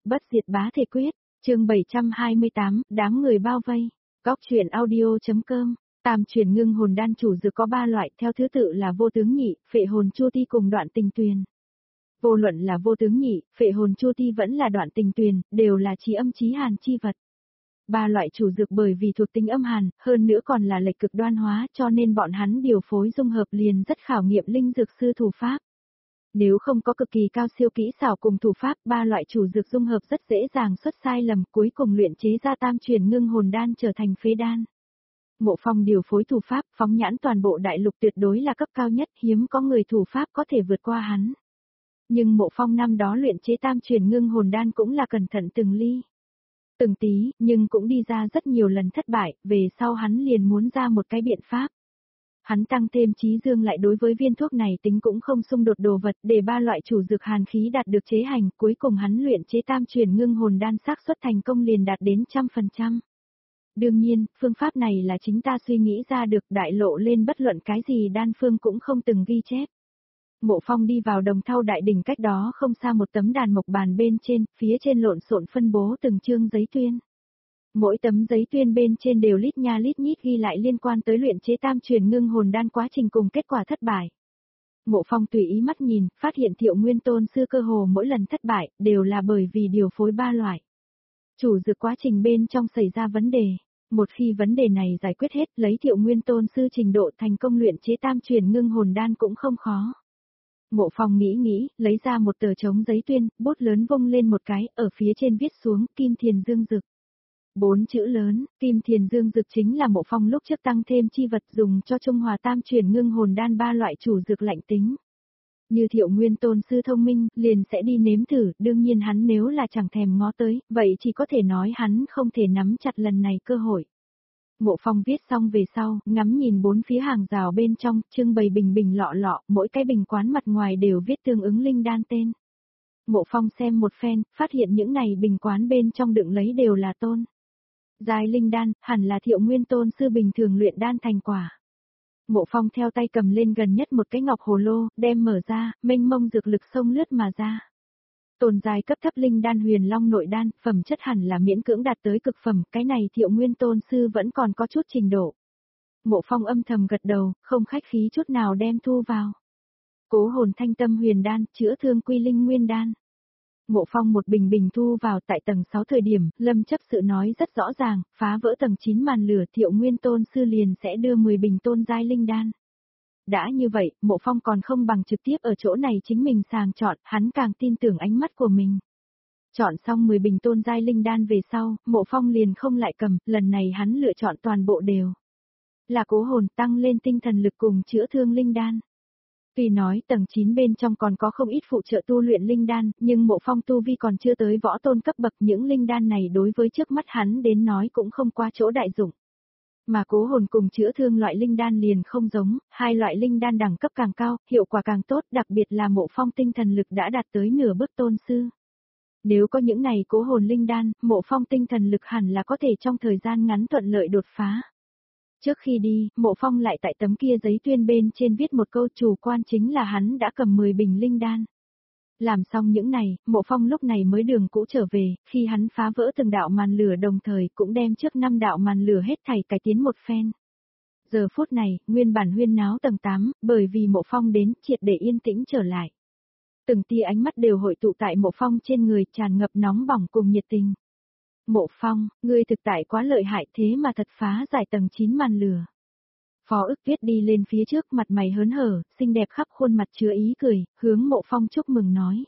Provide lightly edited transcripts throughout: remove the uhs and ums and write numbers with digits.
Bất diệt bá thể quyết, chương 728, đám người bao vây. Góc truyện audio.com. Tam chuyển ngưng hồn đan chủ dược có 3 loại, theo thứ tự là vô tướng nhị, phệ hồn chu ti cùng đoạn tình tuyền. Vô luận là vô tướng nhị, phệ hồn chu ti vẫn là đoạn tình tuyền, đều là chí âm chí hàn chi vật. 3 loại chủ dược bởi vì thuộc tính âm hàn, hơn nữa còn là lệch cực đoan hóa, cho nên bọn hắn điều phối dung hợp liền rất khảo nghiệm linh dược sư thủ pháp. Nếu không có cực kỳ cao siêu kỹ xảo cùng thủ pháp, 3 loại chủ dược dung hợp rất dễ dàng xuất sai lầm, cuối cùng luyện chế ra tam chuyển ngưng hồn đan trở thành phế đan. Mộ Phong điều phối thủ pháp, phóng nhãn toàn bộ đại lục tuyệt đối là cấp cao nhất, hiếm có người thủ pháp có thể vượt qua hắn. Nhưng Mộ Phong năm đó luyện chế tam chuyển ngưng hồn đan cũng là cẩn thận từng ly từng tí, nhưng cũng đi ra rất nhiều lần thất bại, về sau hắn liền muốn ra một cái biện pháp. Hắn tăng thêm trí dương lại đối với viên thuốc này tính cũng không xung đột đồ vật, để 3 loại chủ dược hàn khí đạt được chế hành, cuối cùng hắn luyện chế tam chuyển ngưng hồn đan xác suất thành công liền đạt đến 100%. Đương nhiên, phương pháp này là chính ta suy nghĩ ra được, đại lộ lên bất luận cái gì đan phương cũng không từng ghi chép. Mộ Phong đi vào Đồng Thau đại đỉnh, cách đó không xa một tấm đàn mộc bàn bên trên, phía trên lộn xộn phân bố từng chương giấy tuyên. Mỗi tấm giấy tuyên bên trên đều lít nha lít nhít ghi lại liên quan tới luyện chế tam chuyển ngưng hồn đan quá trình cùng kết quả thất bại. Mộ Phong tùy ý mắt nhìn, phát hiện Thiệu Nguyên Tôn sư cơ hồ mỗi lần thất bại, đều là bởi vì điều phối 3 loại chủ dược quá trình bên trong xảy ra vấn đề. Một khi vấn đề này giải quyết hết, lấy Thiệu Nguyên Tôn sư trình độ thành công luyện chế tam chuyển ngưng hồn đan cũng không khó. Mộ Phong nghĩ, lấy ra một tờ trống giấy tuyên, bút lớn vung lên một cái, ở phía trên viết xuống, Kim Thiền Dương Dực. 4 chữ lớn, Kim Thiền Dương Dực chính là Mộ Phong lúc trước tăng thêm chi vật dùng cho trung hòa tam chuyển ngưng hồn đan 3 loại chủ dược lạnh tính. Như Thiệu Nguyên Tôn sư thông minh, liền sẽ đi nếm thử, đương nhiên hắn nếu là chẳng thèm ngó tới, vậy chỉ có thể nói hắn không thể nắm chặt lần này cơ hội. Mộ Phong viết xong về sau, ngắm nhìn 4 phía hàng rào bên trong, trưng bày bình bình lọ lọ, mỗi cái bình quán mặt ngoài đều viết tương ứng linh đan tên. Mộ Phong xem một phen, phát hiện những này bình quán bên trong đựng lấy đều là tôn giai linh đan, hẳn là Thiệu Nguyên Tôn sư bình thường luyện đan thành quả. Mộ Phong theo tay cầm lên gần nhất một cái ngọc hồ lô, đem mở ra, mênh mông dược lực xông lướt mà ra. Tồn giai cấp thấp linh đan huyền long nội đan, phẩm chất hẳn là miễn cưỡng đạt tới cực phẩm, cái này Thiệu Nguyên Tôn sư vẫn còn có chút trình độ. Mộ Phong âm thầm gật đầu, không khách khí chút nào đem thu vào. Cố hồn thanh tâm huyền đan, chữa thương quy linh nguyên đan. Mộ Phong một bình bình thu vào tại tầng 6 thời điểm, Lâm chấp sự nói rất rõ ràng, phá vỡ tầng 9 màn lửa Thiệu Nguyên Tôn sư liền sẽ đưa 10 bình tôn giai linh đan. Đã như vậy, Mộ Phong còn không bằng trực tiếp ở chỗ này chính mình sàng chọn, hắn càng tin tưởng ánh mắt của mình. Chọn xong 10 bình tôn giai linh đan về sau, Mộ Phong liền không lại cầm, lần này hắn lựa chọn toàn bộ đều là cố hồn tăng lên tinh thần lực cùng chữa thương linh đan. Tuy nói tầng 9 bên trong còn có không ít phụ trợ tu luyện linh đan, nhưng Mộ Phong tu vi còn chưa tới võ tôn cấp bậc, những linh đan này đối với trước mắt hắn đến nói cũng không qua chỗ đại dụng. Mà cố hồn cùng chữa thương loại linh đan liền không giống, hai loại linh đan đẳng cấp càng cao, hiệu quả càng tốt, đặc biệt là Mộ Phong tinh thần lực đã đạt tới nửa bước tôn sư. Nếu có những này cố hồn linh đan, Mộ Phong tinh thần lực hẳn là có thể trong thời gian ngắn thuận lợi đột phá. Trước khi đi, Mộ Phong lại tại tấm kia giấy tuyên bên trên viết một câu chủ quan chính là hắn đã cầm 10 bình linh đan. Làm xong những này, Mộ Phong lúc này mới đường cũ trở về, khi hắn phá vỡ từng đạo màn lửa đồng thời cũng đem trước 5 đạo màn lửa hết thảy cải tiến một phen. Giờ phút này, nguyên bản huyên náo tầng 8, bởi vì Mộ Phong đến, triệt để yên tĩnh trở lại. Từng tia ánh mắt đều hội tụ tại Mộ Phong trên người, tràn ngập nóng bỏng cùng nhiệt tình. Mộ Phong, ngươi thực tại quá lợi hại, thế mà thật phá giải tầng 9 màn lửa. Phó Ức Tuyết đi lên phía trước, mặt mày hớn hở, xinh đẹp khắp khuôn mặt chứa ý cười, hướng Mộ Phong chúc mừng nói.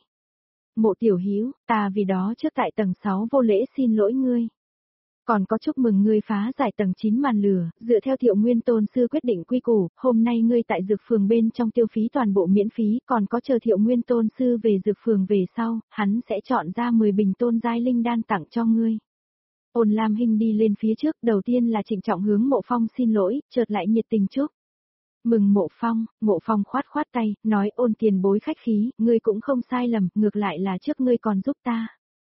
Mộ tiểu hữu, ta vì đó trước tại tầng 6 vô lễ xin lỗi ngươi. Còn có chúc mừng ngươi phá giải tầng 9 màn lửa, dựa theo Thiệu Nguyên Tôn sư quyết định quy củ, hôm nay ngươi tại dược phường bên trong tiêu phí toàn bộ miễn phí, còn có chờ Thiệu Nguyên Tôn sư về dược phường về sau, hắn sẽ chọn ra 10 bình tôn giai linh đan tặng cho ngươi. Ôn Lam Hinh đi lên phía trước, đầu tiên là trịnh trọng hướng Mộ Phong xin lỗi, chợt lại nhiệt tình chúc mừng Mộ Phong khoát khoát tay, nói Ôn tiền bối khách khí, ngươi cũng không sai lầm, ngược lại là trước ngươi còn giúp ta.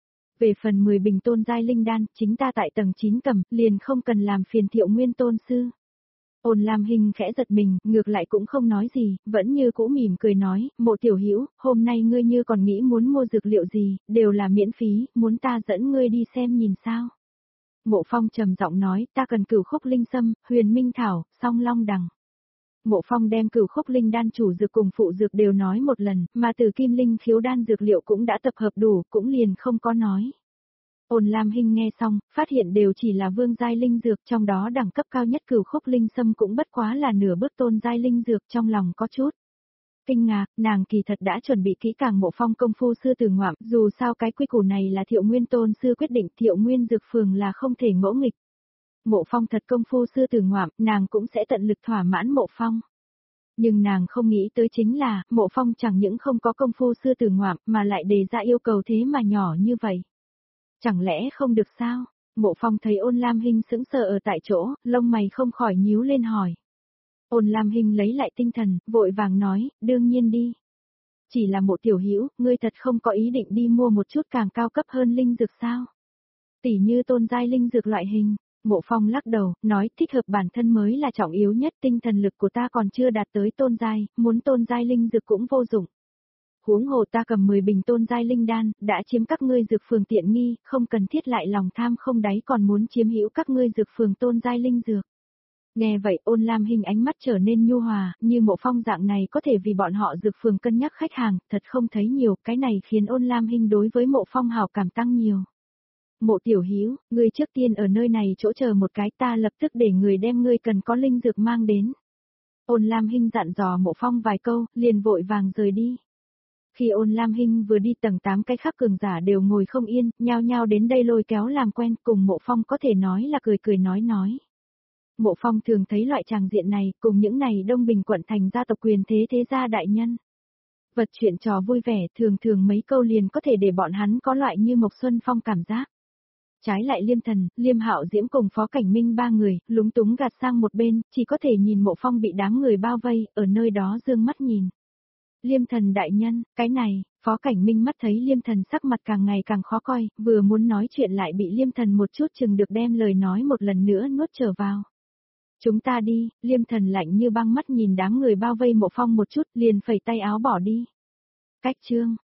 Về phần 10 bình tôn giai linh đan, chính ta tại tầng 9 cầm, liền không cần làm phiền Thiệu Nguyên Tôn sư. Ôn Lam Hinh khẽ giật mình, ngược lại cũng không nói gì, vẫn như cũ mỉm cười nói, Mộ tiểu hữu, hôm nay ngươi như còn nghĩ muốn mua dược liệu gì, đều là miễn phí, muốn ta dẫn ngươi đi xem nhìn sao. Mộ Phong trầm giọng nói, ta cần Cửu Khúc Linh Sâm, Huyền Minh Thảo, Song Long Đằng. Mộ Phong đem Cửu Khúc Linh đan chủ dược cùng phụ dược đều nói một lần, mà từ Kim Linh khiếu đan dược liệu cũng đã tập hợp đủ, cũng liền không có nói. Ôn Lam Hinh nghe xong, phát hiện đều chỉ là vương giai linh dược, trong đó đẳng cấp cao nhất Cửu Khúc Linh Sâm cũng bất quá là nửa bước tôn giai linh dược, trong lòng có chút kinh ngạc, nàng kỳ thật đã chuẩn bị kỹ càng Mộ Phong công phu sư tử ngoạm, dù sao cái quy củ này là Thiệu Nguyên tôn sư quyết định, Thiệu Nguyên dược phường là không thể ngỗ nghịch. Mộ Phong thật công phu sư tử ngoạm, nàng cũng sẽ tận lực thỏa mãn Mộ Phong. Nhưng nàng không nghĩ tới chính là, Mộ Phong chẳng những không có công phu sư tử ngoạm mà lại đề ra yêu cầu thế mà nhỏ như vậy. Chẳng lẽ không được sao? Mộ Phong thấy Ôn Lam Hinh sững sờ ở tại chỗ, lông mày không khỏi nhíu lên hỏi. Ôn Lam Hinh lấy lại tinh thần, vội vàng nói, đương nhiên đi. Chỉ là Mộ tiểu hữu, ngươi thật không có ý định đi mua một chút càng cao cấp hơn linh dược sao? Tỉ như tôn giai linh dược loại hình. Mộ Phong lắc đầu, nói thích hợp bản thân mới là trọng yếu nhất, tinh thần lực của ta còn chưa đạt tới tôn giai, muốn tôn giai linh dược cũng vô dụng. Huống hồ ta cầm 10 bình tôn giai linh đan, đã chiếm các ngươi dược phường tiện nghi, không cần thiết lại lòng tham không đáy còn muốn chiếm hữu các ngươi dược phường tôn giai linh dược. Nghe vậy Ôn Lam Hinh ánh mắt trở nên nhu hòa, như Mộ Phong dạng này có thể vì bọn họ dược phường cân nhắc khách hàng, thật không thấy nhiều, cái này khiến Ôn Lam Hinh đối với Mộ Phong hảo cảm tăng nhiều. Mộ tiểu hữu, ngươi trước tiên ở nơi này chỗ chờ một cái, ta lập tức để người đem ngươi cần có linh dược mang đến. Ôn Lam Hinh dặn dò Mộ Phong vài câu, liền vội vàng rời đi. Khi Ôn Lam Hinh vừa đi tầng 8 cái khác cường giả đều ngồi không yên, nhao nhao đến đây lôi kéo làm quen, cùng Mộ Phong có thể nói là cười cười nói. Mộ Phong thường thấy loại tràng diện này, cùng những này Đông Bình quận thành gia tộc quyền thế thế gia đại nhân. Vật chuyện trò vui vẻ, thường mấy câu liền có thể để bọn hắn có loại như Mộc Xuân Phong cảm giác. Trái lại Liêm Thần, Liêm Hạo Diễm cùng Phó Cảnh Minh ba người, lúng túng gạt sang một bên, chỉ có thể nhìn Mộ Phong bị đám người bao vây, ở nơi đó dương mắt nhìn. Liêm Thần đại nhân, cái này, Phó Cảnh Minh mắt thấy Liêm Thần sắc mặt càng ngày càng khó coi, vừa muốn nói chuyện lại bị Liêm Thần một chút chừng được đem lời nói một lần nữa nuốt trở vào. Chúng ta đi, Liêm Thần lạnh như băng mắt nhìn đám người bao vây Mộ Phong một chút, liền phẩy tay áo bỏ đi. Cách chương